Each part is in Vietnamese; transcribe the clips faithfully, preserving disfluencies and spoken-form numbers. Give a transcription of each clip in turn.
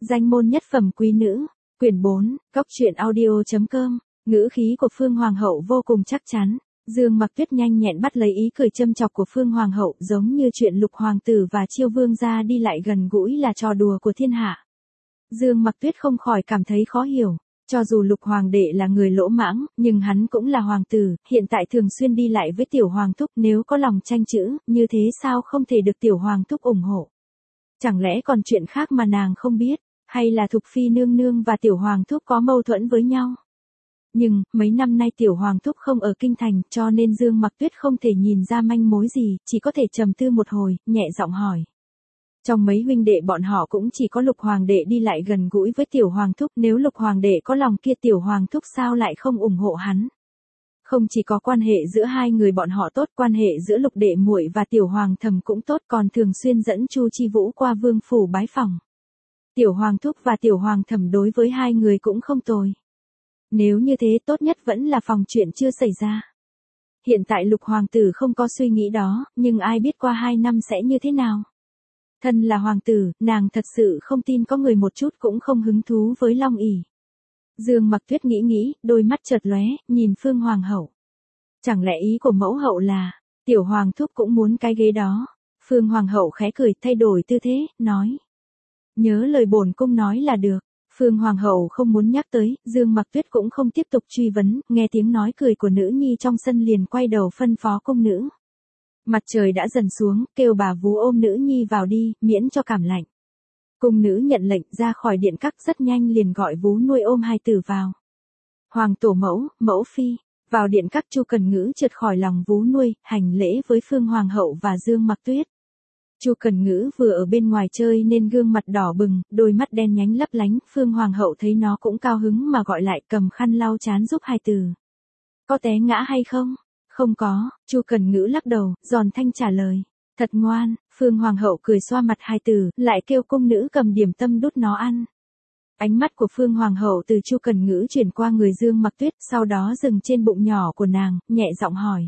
Danh môn nhất phẩm quý nữ, quyển bốn, góc truyện audio.com, ngữ khí của Phương Hoàng hậu vô cùng chắc chắn. Dương Mặc Tuyết nhanh nhẹn bắt lấy ý cười châm chọc của Phương Hoàng hậu, giống như chuyện Lục hoàng tử và Chiêu vương gia đi lại gần gũi là trò đùa của thiên hạ. Dương Mặc Tuyết không khỏi cảm thấy khó hiểu, cho dù Lục hoàng đệ là người lỗ mãng, nhưng hắn cũng là hoàng tử, hiện tại thường xuyên đi lại với tiểu hoàng thúc, nếu có lòng tranh chữ, như thế sao không thể được tiểu hoàng thúc ủng hộ? Chẳng lẽ còn chuyện khác mà nàng không biết, hay là Thục Phi nương nương và tiểu hoàng thúc có mâu thuẫn với nhau? Nhưng, mấy năm nay tiểu hoàng thúc không ở kinh thành, cho nên Dương Mặc Tuyết không thể nhìn ra manh mối gì, chỉ có thể trầm tư một hồi, nhẹ giọng hỏi. Trong mấy huynh đệ bọn họ cũng chỉ có Lục hoàng đệ đi lại gần gũi với tiểu hoàng thúc, nếu Lục hoàng đệ có lòng kia tiểu hoàng thúc sao lại không ủng hộ hắn? Không chỉ có quan hệ giữa hai người bọn họ tốt, quan hệ giữa Lục đệ muội và tiểu hoàng thầm cũng tốt, còn thường xuyên dẫn Chu Chi Vũ qua vương phủ bái phỏng. Tiểu hoàng thúc và tiểu hoàng thầm đối với hai người cũng không tồi. Nếu như thế tốt nhất vẫn là phòng chuyện chưa xảy ra. Hiện tại Lục hoàng tử không có suy nghĩ đó, nhưng ai biết qua hai năm sẽ như thế nào. Thân là hoàng tử, nàng thật sự không tin có người một chút cũng không hứng thú với Long ỷ. Dương Mặc Tuyết nghĩ nghĩ, đôi mắt chợt lóe, nhìn Phương Hoàng hậu. Chẳng lẽ ý của mẫu hậu là, tiểu hoàng thúc cũng muốn cái ghế đó? Phương Hoàng hậu khẽ cười, thay đổi tư thế, nói. Nhớ lời bổn cung nói là được. Phương Hoàng hậu không muốn nhắc tới, Dương Mặc Tuyết cũng không tiếp tục truy vấn, nghe tiếng nói cười của nữ nhi trong sân liền quay đầu phân phó cung nữ. Mặt trời đã dần xuống, kêu bà vú ôm nữ nhi vào đi, miễn cho cảm lạnh. Cung nữ nhận lệnh ra khỏi điện các, rất nhanh liền gọi vú nuôi ôm hai tử vào. Hoàng tổ mẫu, mẫu phi, vào điện các Chu Cần Ngữ trượt khỏi lòng vú nuôi, hành lễ với Phương Hoàng hậu và Dương Mặc Tuyết. Chu Cần Ngữ vừa ở bên ngoài chơi nên gương mặt đỏ bừng, đôi mắt đen nhánh lấp lánh, Phương Hoàng hậu thấy nó cũng cao hứng mà gọi lại, cầm khăn lau trán giúp hai tử. Có té ngã hay không? Không có, Chu Cần Ngữ lắc đầu, giòn thanh trả lời. Thật ngoan, Phương Hoàng hậu cười xoa mặt hai tử, lại kêu cung nữ cầm điểm tâm đút nó ăn. Ánh mắt của Phương Hoàng hậu từ Chu Cần Ngữ chuyển qua người Dương Mặc Tuyết, sau đó dừng trên bụng nhỏ của nàng, nhẹ giọng hỏi.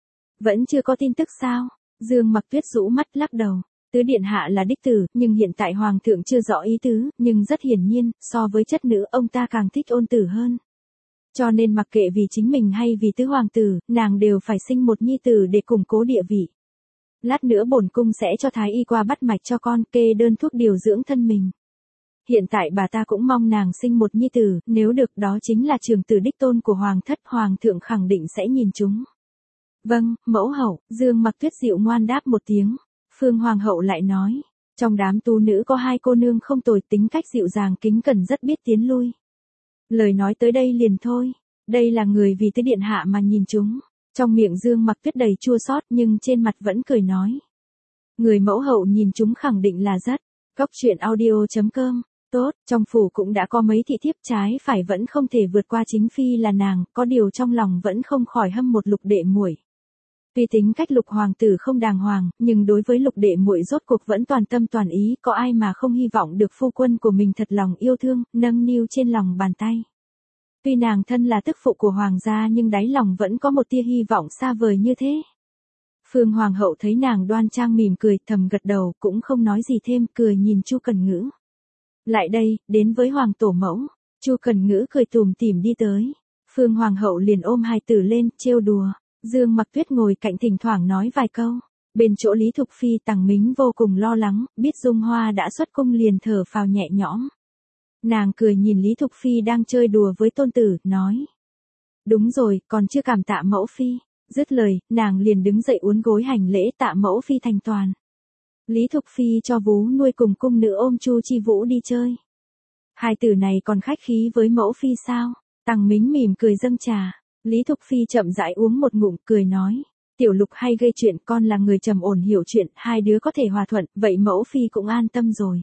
Vẫn chưa có tin tức sao? Dương Mặc Tuyết rũ mắt lắc đầu. Tứ điện hạ là đích tử, nhưng hiện tại hoàng thượng chưa rõ ý tứ, nhưng rất hiển nhiên, so với chất nữ ông ta càng thích ôn tử hơn. Cho nên mặc kệ vì chính mình hay vì tứ hoàng tử, nàng đều phải sinh một nhi tử để củng cố địa vị. Lát nữa bổn cung sẽ cho thái y qua bắt mạch cho con, kê đơn thuốc điều dưỡng thân mình. Hiện tại bà ta cũng mong nàng sinh một nhi tử, nếu được đó chính là trưởng tử đích tôn của hoàng thất, hoàng thượng khẳng định sẽ nhìn chúng. Vâng, mẫu hậu, Dương Mặc Tuyết dịu ngoan đáp một tiếng. Phương Hoàng hậu lại nói, trong đám tu nữ có hai cô nương không tồi, tính cách dịu dàng kính cẩn, rất biết tiến lui. Lời nói tới đây liền thôi, đây là người vì tứ điện hạ mà nhìn chúng. Trong miệng Dương Mặc Tuyết đầy chua xót nhưng trên mặt vẫn cười nói. Người mẫu hậu nhìn chúng khẳng định là rất. Góc truyện audio.com, tốt, trong phủ cũng đã có mấy thị thiếp, trái phải vẫn không thể vượt qua chính phi là nàng, có điều trong lòng vẫn không khỏi hâm một Lục đệ muội. Tuy tính cách Lục hoàng tử không đàng hoàng, nhưng đối với Lục đệ muội rốt cuộc vẫn toàn tâm toàn ý, có ai mà không hy vọng được phu quân của mình thật lòng yêu thương, nâng niu trên lòng bàn tay. Tuy nàng thân là tức phụ của hoàng gia nhưng đáy lòng vẫn có một tia hy vọng xa vời như thế. Phương Hoàng hậu thấy nàng đoan trang mỉm cười, thầm gật đầu, cũng không nói gì thêm, cười nhìn Chu Cần Ngữ. Lại đây, đến với hoàng tổ mẫu. Chu Cần Ngữ cười tủm tỉm đi tới. Phương Hoàng hậu liền ôm hai tử lên, trêu đùa. Dương Mặc Tuyết ngồi cạnh thỉnh thoảng nói vài câu. Bên chỗ Lý Thục Phi Tằng Mính vô cùng lo lắng, biết Dung Hoa đã xuất cung liền thở phào nhẹ nhõm. Nàng cười nhìn Lý Thục Phi đang chơi đùa với tôn tử, nói. Đúng rồi, còn chưa cảm tạ mẫu phi. Dứt lời, nàng liền đứng dậy uốn gối hành lễ tạ mẫu phi thành toàn. Lý Thục Phi cho vú nuôi cùng cung nữ ôm Chu Chi Vũ đi chơi. Hai tử này còn khách khí với mẫu phi sao? Tằng Mính mỉm cười dâng trà. Lý Thục Phi chậm rãi uống một ngụm, cười nói. Tiểu Lục hay gây chuyện, con là người trầm ổn hiểu chuyện, hai đứa có thể hòa thuận, vậy mẫu phi cũng an tâm rồi.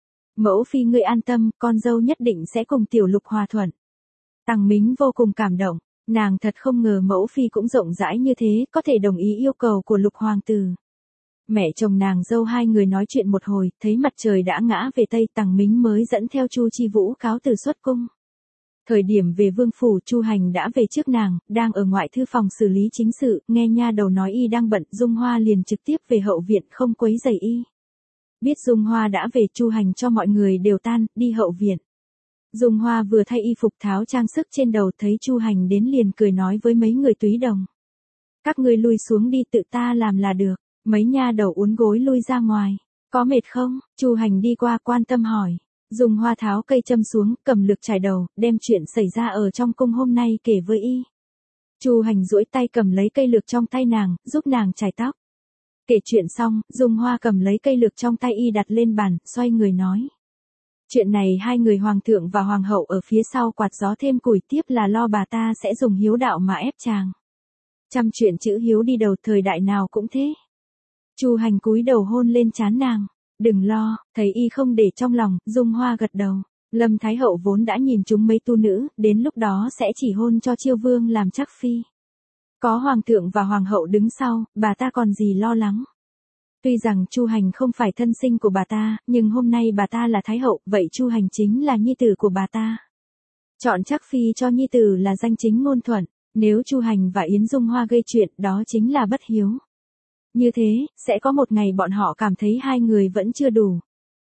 Mẫu phi ngươi an tâm, con dâu nhất định sẽ cùng Tiểu Lục hòa thuận. Tằng Mính vô cùng cảm động, nàng thật không ngờ mẫu phi cũng rộng rãi như thế, có thể đồng ý yêu cầu của Lục hoàng tử. Mẹ chồng nàng dâu hai người nói chuyện một hồi, thấy mặt trời đã ngã về tây, Tằng Mính mới dẫn theo Chu Chi Vũ cáo từ xuất cung. Thời điểm về vương phủ, Chu Hành đã về trước nàng, đang ở ngoại thư phòng xử lý chính sự, nghe nha đầu nói y đang bận, Dung Hoa liền trực tiếp về hậu viện không quấy rầy y. Biết Dung Hoa đã về, Chu Hành cho mọi người đều tan, đi hậu viện. Dung Hoa vừa thay y phục tháo trang sức trên đầu, thấy Chu Hành đến liền cười nói với mấy người túy đồng. Các ngươi lui xuống đi, tự ta làm là được. Mấy nha đầu uốn gối lui ra ngoài. Có mệt không? Chu Hành đi qua quan tâm hỏi. Dung Hoa tháo cây châm xuống, cầm lược chải đầu, đem chuyện xảy ra ở trong cung hôm nay kể với y. Chu Hành duỗi tay cầm lấy cây lược trong tay nàng, giúp nàng chải tóc. Kể chuyện xong, Dung Hoa cầm lấy cây lược trong tay y đặt lên bàn, xoay người nói. Chuyện này hai người hoàng thượng và hoàng hậu ở phía sau quạt gió thêm củi, tiếp là lo bà ta sẽ dùng hiếu đạo mà ép chàng. Trăm chuyện chữ hiếu đi đầu, thời đại nào cũng thế. Chu Hành cúi đầu hôn lên trán nàng. Đừng lo, thấy y không để trong lòng, Dung Hoa gật đầu. Lâm Thái Hậu vốn đã nhìn chúng mấy tu nữ, đến lúc đó sẽ chỉ hôn cho Chiêu Vương làm chắc phi. Có hoàng thượng và hoàng hậu đứng sau, bà ta còn gì lo lắng. Tuy rằng Chu Hành không phải thân sinh của bà ta, nhưng hôm nay bà ta là Thái Hậu, vậy Chu Hành chính là nhi tử của bà ta. Chọn chắc phi cho nhi tử là danh chính ngôn thuận, nếu Chu Hành và Yến Dung Hoa gây chuyện, đó chính là bất hiếu. Như thế, sẽ có một ngày bọn họ cảm thấy hai người vẫn chưa đủ.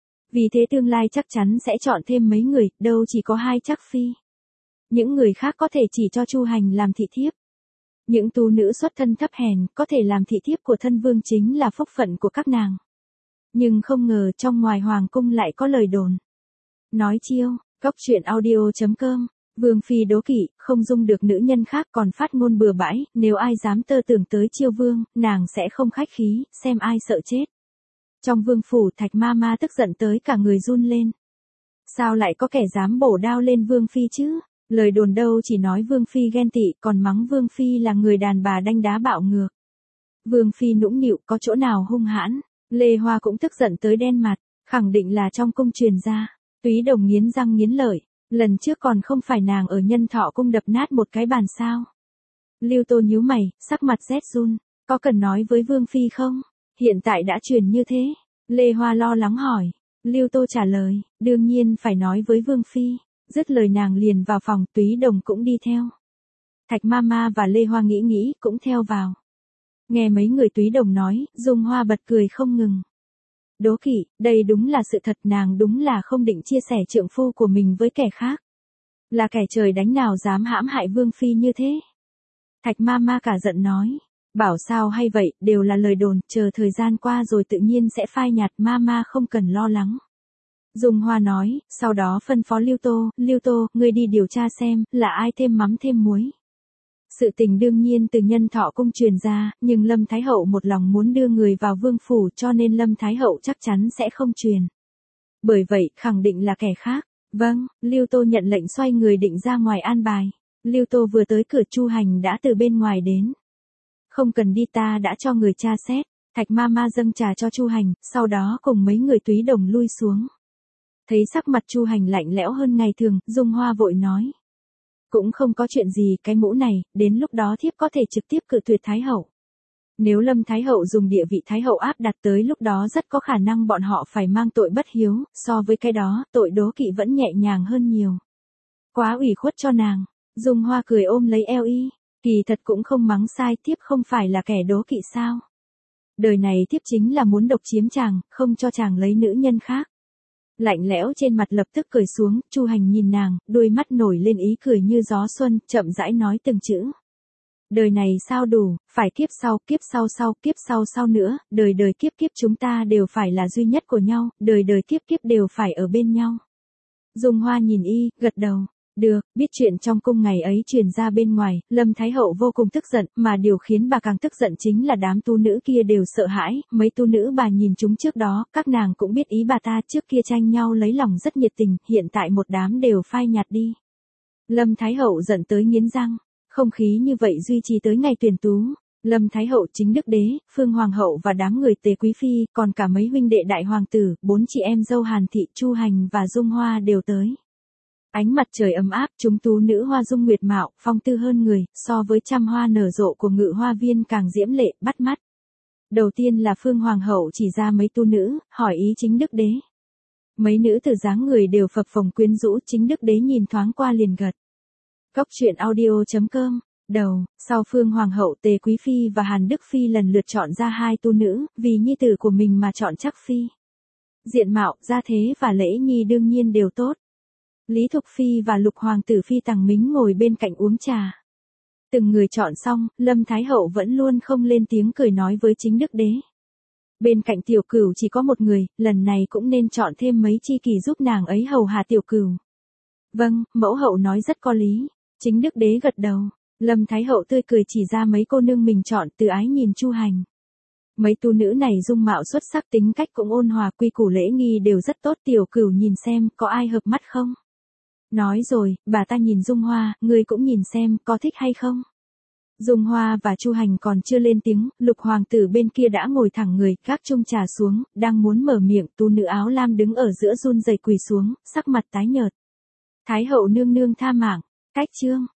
Vì thế tương lai chắc chắn sẽ chọn thêm mấy người, đâu chỉ có hai chắc phi. Những người khác có thể chỉ cho Chu Hành làm thị thiếp. Những tu nữ xuất thân thấp hèn, có thể làm thị thiếp của thân vương chính là phúc phận của các nàng. Nhưng không ngờ trong ngoài hoàng cung lại có lời đồn. Nói chiêu, góc truyện audio chấm com. Vương phi đố kỵ, không dung được nữ nhân khác còn phát ngôn bừa bãi, nếu ai dám tơ tưởng tới Chiêu Vương, nàng sẽ không khách khí, xem ai sợ chết. Trong vương phủ, Thạch ma ma tức giận tới cả người run lên. Sao lại có kẻ dám bổ đao lên Vương phi chứ? Lời đồn đâu chỉ nói Vương phi ghen tị, còn mắng Vương phi là người đàn bà đanh đá bạo ngược. Vương phi nũng nịu, có chỗ nào hung hãn? Lê Hoa cũng tức giận tới đen mặt, khẳng định là trong cung truyền ra. Túy Đồng nghiến răng nghiến lợi. Lần trước còn không phải nàng ở Nhân Thọ cung đập nát một cái bàn sao? Lưu Tô nhíu mày, sắc mặt rét run. Có cần nói với Vương phi không? Hiện tại đã truyền như thế. Lê Hoa lo lắng hỏi. Lưu Tô trả lời, đương nhiên phải nói với Vương phi. Dứt lời nàng liền vào phòng, Túy Đồng cũng đi theo. Thạch ma ma và Lê Hoa nghĩ nghĩ, cũng theo vào. Nghe mấy người Túy Đồng nói, Dung Hoa bật cười không ngừng. Đố kỵ, đây đúng là sự thật, nàng đúng là không định chia sẻ trượng phu của mình với kẻ khác. Là kẻ trời đánh nào dám hãm hại Vương phi như thế. Thạch ma ma cả giận nói, bảo sao hay vậy, đều là lời đồn, chờ thời gian qua rồi tự nhiên sẽ phai nhạt, ma ma không cần lo lắng. Dung Hoa nói, sau đó phân phó Lưu Tô, Lưu Tô, ngươi đi điều tra xem, là ai thêm mắm thêm muối. Sự tình đương nhiên từ Nhân Thọ cung truyền ra, nhưng Lâm Thái Hậu một lòng muốn đưa người vào vương phủ, cho nên Lâm Thái Hậu chắc chắn sẽ không truyền. Bởi vậy, khẳng định là kẻ khác. Vâng, Lưu Tô nhận lệnh xoay người định ra ngoài an bài. Lưu Tô vừa tới cửa, Chu Hành đã từ bên ngoài đến. Không cần đi, ta đã cho người tra xét. Thạch ma ma dâng trà cho Chu Hành, sau đó cùng mấy người Túy Đồng lui xuống. Thấy sắc mặt Chu Hành lạnh lẽo hơn ngày thường, Dung Hoa vội nói. Cũng không có chuyện gì, cái mũ này, đến lúc đó thiếp có thể trực tiếp cự tuyệt Thái Hậu. Nếu Lâm Thái Hậu dùng địa vị Thái Hậu áp đặt tới lúc đó rất có khả năng bọn họ phải mang tội bất hiếu, so với cái đó, tội đố kỵ vẫn nhẹ nhàng hơn nhiều. Quá ủy khuất cho nàng, Dung Hoa cười ôm lấy eo y, kỳ thật cũng không mắng sai, thiếp không phải là kẻ đố kỵ sao. Đời này thiếp chính là muốn độc chiếm chàng, không cho chàng lấy nữ nhân khác. Lạnh lẽo trên mặt lập tức cười xuống, Chu Hành nhìn nàng, đôi mắt nổi lên ý cười như gió xuân, chậm rãi nói từng chữ. Đời này sao đủ, phải kiếp sau, kiếp sau sau, kiếp sau sau nữa, đời đời kiếp kiếp chúng ta đều phải là duy nhất của nhau, đời đời kiếp kiếp đều phải ở bên nhau. Dung Hoa nhìn y, gật đầu. Được, biết chuyện trong cung ngày ấy truyền ra bên ngoài, Lâm Thái Hậu vô cùng tức giận, mà điều khiến bà càng tức giận chính là đám tu nữ kia đều sợ hãi, mấy tu nữ bà nhìn chúng trước đó, các nàng cũng biết ý bà ta, trước kia tranh nhau lấy lòng rất nhiệt tình, hiện tại một đám đều phai nhạt đi. Lâm Thái Hậu giận tới nghiến răng, không khí như vậy duy trì tới ngày tuyển tú. Lâm Thái Hậu, Chính Đức Đế, Phương Hoàng Hậu và đám người Tề Quý Phi, còn cả mấy huynh đệ đại hoàng tử, bốn chị em dâu Hàn Thị, Chu Hành và Dung Hoa đều tới. Ánh mặt trời ấm áp, chúng tú nữ hoa dung nguyệt mạo, phong tư hơn người, so với trăm hoa nở rộ của Ngự Hoa Viên càng diễm lệ, bắt mắt. Đầu tiên là Phương Hoàng Hậu chỉ ra mấy tu nữ, hỏi ý Chính Đức Đế. Mấy nữ tử dáng người đều phập phồng quyến rũ, Chính Đức Đế nhìn thoáng qua liền gật. Góc truyện audio chấm com. Đầu, sau Phương Hoàng Hậu, Tề Quý Phi và Hàn Đức Phi lần lượt chọn ra hai tu nữ, vì nhi tử của mình mà chọn chắc phi. Diện mạo, gia thế và lễ nghi đương nhiên đều tốt. Lý Thục Phi và Lục Hoàng tử Phi Tằng Mính ngồi bên cạnh uống trà. Từng người chọn xong, Lâm Thái Hậu vẫn luôn không lên tiếng cười nói với chính đức đế. Bên cạnh tiểu cửu chỉ có một người, lần này cũng nên chọn thêm mấy chi kỷ giúp nàng ấy hầu hạ tiểu cửu. Vâng, mẫu hậu nói rất có lý. Chính đức đế gật đầu. Lâm Thái Hậu tươi cười chỉ ra mấy cô nương mình chọn, Từ Ái nhìn Chu Hành. Mấy tu nữ này dung mạo xuất sắc, tính cách cũng ôn hòa, quy củ lễ nghi đều rất tốt, tiểu cửu nhìn xem, có ai hợp mắt không? Nói rồi, bà ta nhìn Dung Hoa, ngươi cũng nhìn xem, có thích hay không? Dung Hoa và Chu Hành còn chưa lên tiếng, Lục Hoàng tử bên kia đã ngồi thẳng người, gác chung trà xuống, đang muốn mở miệng, tu nữ áo lam đứng ở giữa run rẩy quỳ xuống, sắc mặt tái nhợt. Thái hậu nương nương tha mạng, cách chương.